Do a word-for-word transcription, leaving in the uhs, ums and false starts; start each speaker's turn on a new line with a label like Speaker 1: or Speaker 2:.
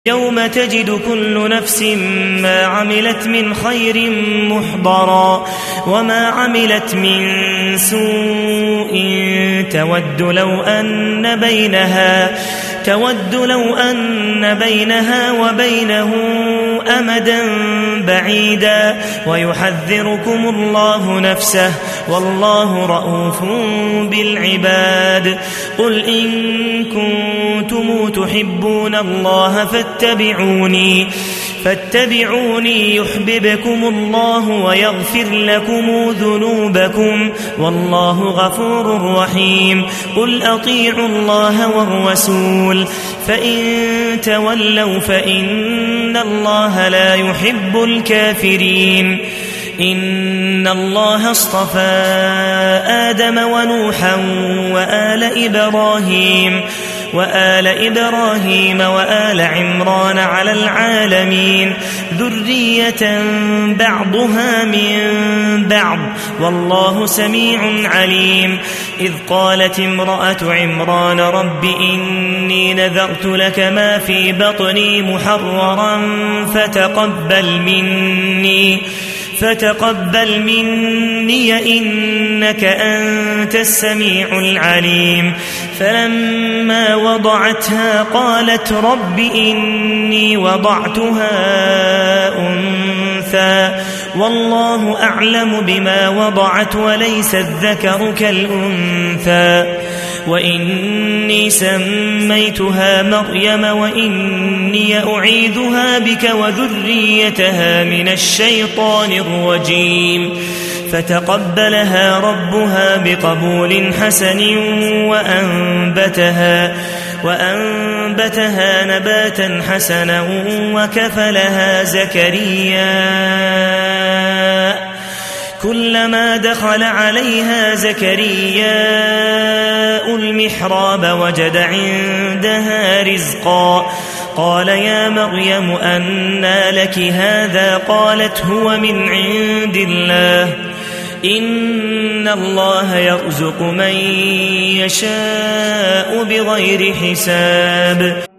Speaker 1: يوم تجد كل نفس ما عملت من خير محضرا وما عملت من سوء تود لو أن بينها تود لو أن بينها وبينه أمدا بعيدا ويحذركم الله نفسه والله رءوف بالعباد. قل إن كنتم تحبون الله فاتبعوني فاتبعوني يحببكم الله ويغفر لكم ذنوبكم والله غفور رحيم. قل أطيعوا الله والرسول فإن تولوا فإن الله لا يحب الكافرين. إن الله اصطفى آدم ونوحا وآل إبراهيم وآل إبراهيم وآل عمران على العالمين ذرية بعضها من بعض والله سميع عليم. إذ قالت امرأة عمران رب إني نذرت لك ما في بطني محررا فتقبل مني فتقبل مني إنك أنت السميع العليم. فلما وضعتها قالت رب إني وضعتها أنثى والله أعلم بما وضعت وليس الذكر كالأنثى وإني سميتها مريم وإني أعيذها بك وذريتها من الشيطان الرجيم. فتقبلها ربها بقبول حسن وأنبتها, وأنبتها نباتا حسنا وكفلها زكريا كلما دخل عليها زكرياء المحراب وجد عندها رزقا قال يا مريم أنى لك هذا قالت هو من عند الله إن الله يرزق من يشاء بغير حساب.